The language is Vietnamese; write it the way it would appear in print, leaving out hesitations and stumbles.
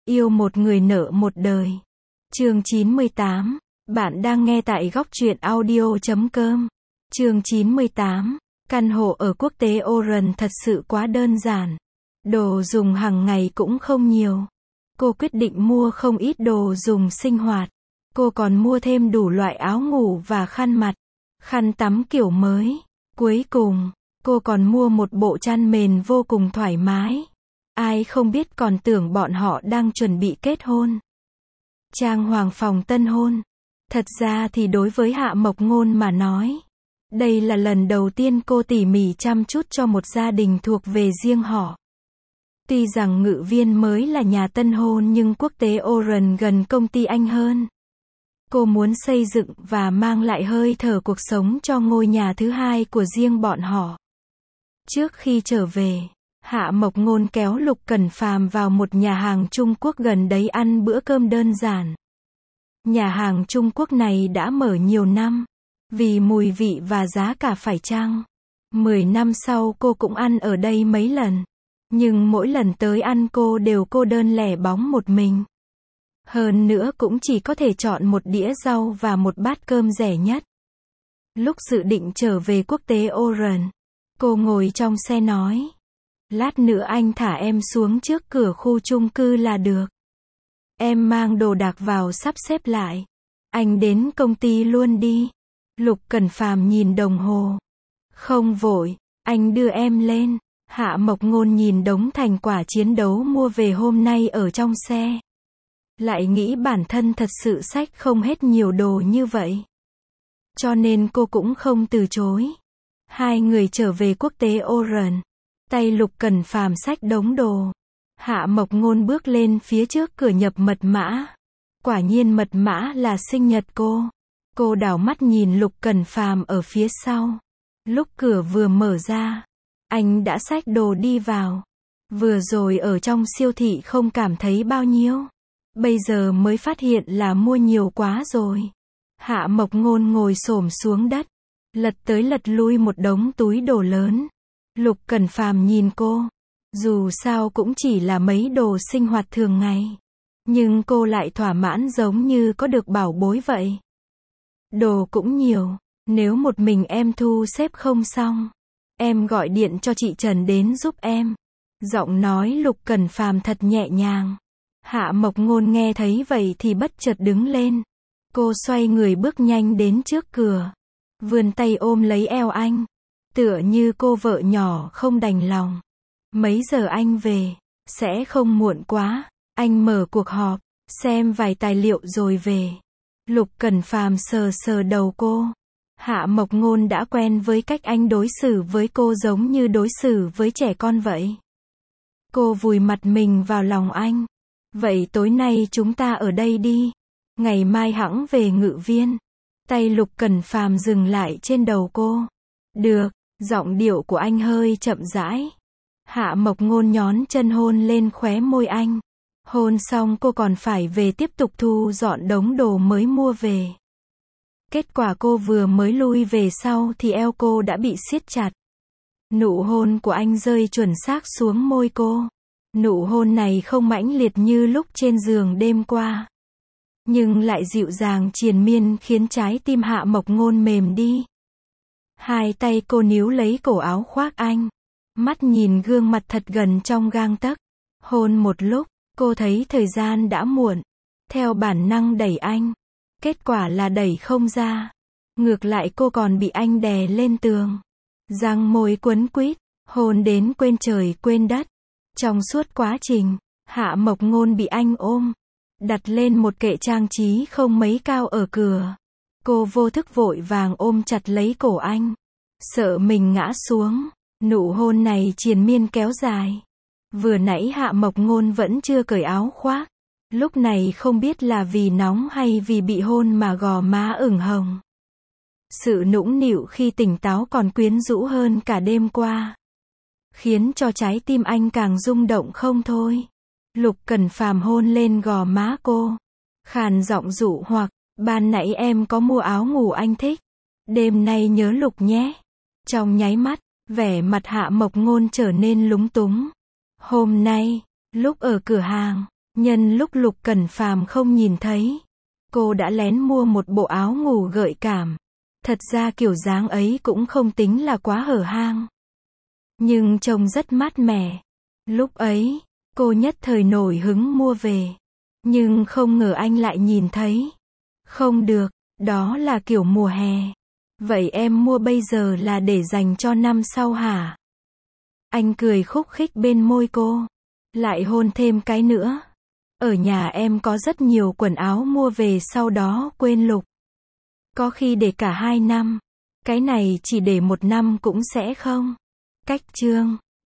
Yêu một người nợ một đời. Chương 98. Bạn đang nghe tại góc truyện audio.com. Chương 98. Căn hộ ở quốc tế Oran thật sự quá đơn giản. Đồ dùng hàng ngày cũng không nhiều. Cô quyết định mua không ít đồ dùng sinh hoạt. Cô còn mua thêm đủ loại áo ngủ và khăn mặt, khăn tắm kiểu mới. Cuối cùng, cô còn mua một bộ chăn mền vô cùng thoải mái. Ai không biết còn tưởng bọn họ đang chuẩn bị kết hôn. Trang hoàng phòng tân hôn. Thật ra thì đối với Hạ Mộc Ngôn mà nói, đây là lần đầu tiên cô tỉ mỉ chăm chút cho một gia đình thuộc về riêng họ. Tuy rằng Ngự Viên mới là nhà tân hôn nhưng quốc tế Oran gần công ty Anh hơn. Cô muốn xây dựng và mang lại hơi thở cuộc sống cho ngôi nhà thứ hai của riêng bọn họ. Trước khi trở về, Hạ Mộc Ngôn kéo Lục Cẩn Phàm vào một nhà hàng Trung Quốc gần đấy ăn bữa cơm đơn giản. Nhà hàng Trung Quốc này đã mở nhiều năm, vì mùi vị và giá cả phải chăng. 10 năm sau cô cũng ăn ở đây mấy lần, nhưng mỗi lần tới ăn cô đều cô đơn lẻ bóng một mình. Hơn nữa cũng chỉ có thể chọn một đĩa rau và một bát cơm rẻ nhất. Lúc dự định trở về quốc tế Oran, cô ngồi trong xe nói: lát nữa anh thả em xuống trước cửa khu chung cư là được. Em mang đồ đạc vào sắp xếp lại. Anh đến công ty luôn đi. Lục Cẩn Phàm nhìn đồng hồ. Không vội, anh đưa em lên. Hạ Mộc Ngôn nhìn đống thành quả chiến đấu mua về hôm nay ở trong xe. Lại nghĩ bản thân thật sự xách không hết nhiều đồ như vậy. Cho nên cô cũng không từ chối. Hai người trở về quốc tế Oran. Tay Lục Cẩn Phàm xách đống đồ. Hạ Mộc Ngôn bước lên phía trước cửa nhập mật mã. Quả nhiên mật mã là sinh nhật cô. Cô đảo mắt nhìn Lục Cẩn Phàm ở phía sau. Lúc cửa vừa mở ra, anh đã xách đồ đi vào. Vừa rồi ở trong siêu thị không cảm thấy bao nhiêu. Bây giờ mới phát hiện là mua nhiều quá rồi. Hạ Mộc Ngôn ngồi xổm xuống đất, lật tới lật lui một đống túi đồ lớn. Lục Cẩn Phàm nhìn cô. Dù sao cũng chỉ là mấy đồ sinh hoạt thường ngày. Nhưng cô lại thỏa mãn giống như có được bảo bối vậy. Đồ cũng nhiều. Nếu một mình em thu xếp không xong, em gọi điện cho chị Trần đến giúp em. Giọng nói Lục Cẩn Phàm thật nhẹ nhàng. Hạ Mộc Ngôn nghe thấy vậy thì bất chợt đứng lên. Cô xoay người bước nhanh đến trước cửa. Vươn tay ôm lấy eo anh. Tựa như cô vợ nhỏ không đành lòng. Mấy giờ anh về? Sẽ không muộn quá. Anh mở cuộc họp, xem vài tài liệu rồi về. Lục Cẩn Phàm sờ sờ đầu cô. Hạ Mộc Ngôn đã quen với cách anh đối xử với cô giống như đối xử với trẻ con vậy. Cô vùi mặt mình vào lòng anh. Vậy tối nay chúng ta ở đây đi. Ngày mai hẵng về Ngự Viên. Tay Lục Cẩn Phàm dừng lại trên đầu cô. Được, giọng điệu của anh hơi chậm rãi. Hạ Mộc Ngôn nhón chân hôn lên khóe môi anh. Hôn xong cô còn phải về tiếp tục thu dọn đống đồ mới mua về. Kết quả cô vừa mới lui về sau thì eo cô đã bị siết chặt. Nụ hôn của anh rơi chuẩn xác xuống môi cô. Nụ hôn này không mãnh liệt như lúc trên giường đêm qua, nhưng lại dịu dàng triền miên khiến trái tim Hạ Mộc Ngôn mềm đi. Hai tay cô níu lấy cổ áo khoác anh. Mắt nhìn gương mặt thật gần trong gang tấc. Hôn một lúc, cô thấy thời gian đã muộn. Theo bản năng đẩy anh. Kết quả là đẩy không ra. Ngược lại cô còn bị anh đè lên tường. Răng môi quấn quýt, hôn đến quên trời quên đất. Trong suốt quá trình, Hạ Mộc Ngôn bị anh ôm, đặt lên một kệ trang trí không mấy cao ở cửa. Cô vô thức vội vàng ôm chặt lấy cổ anh. Sợ mình ngã xuống. Nụ hôn này triền miên kéo dài. Vừa nãy Hạ Mộc Ngôn vẫn chưa cởi áo khoác. Lúc này không biết là vì nóng hay vì bị hôn mà gò má ửng hồng. Sự nũng nịu khi tỉnh táo còn quyến rũ hơn cả đêm qua, khiến cho trái tim anh càng rung động không thôi. Lục Cẩn Phàm hôn lên gò má cô. Khàn giọng dụ hoặc, ban nãy em có mua áo ngủ anh thích. Đêm nay nhớ Lục nhé. Trong nháy mắt, vẻ mặt Hạ Mộc Ngôn trở nên lúng túng. Hôm nay, lúc ở cửa hàng, Nhân lúc Lục Cẩn Phàm không nhìn thấy, cô đã lén mua một bộ áo ngủ gợi cảm. Thật ra kiểu dáng ấy cũng không tính là quá hở hang, nhưng trông rất mát mẻ. Lúc ấy, cô nhất thời nổi hứng mua về. Nhưng không ngờ anh lại nhìn thấy. Không được, đó là kiểu mùa hè. Vậy em mua bây giờ là để dành cho năm sau hả? Anh cười khúc khích bên môi cô. Lại hôn thêm cái nữa. Ở nhà em có rất nhiều quần áo mua về sau đó quên Lục. Có khi để cả 2 năm. Cái này chỉ để 1 năm cũng sẽ không. Cách chương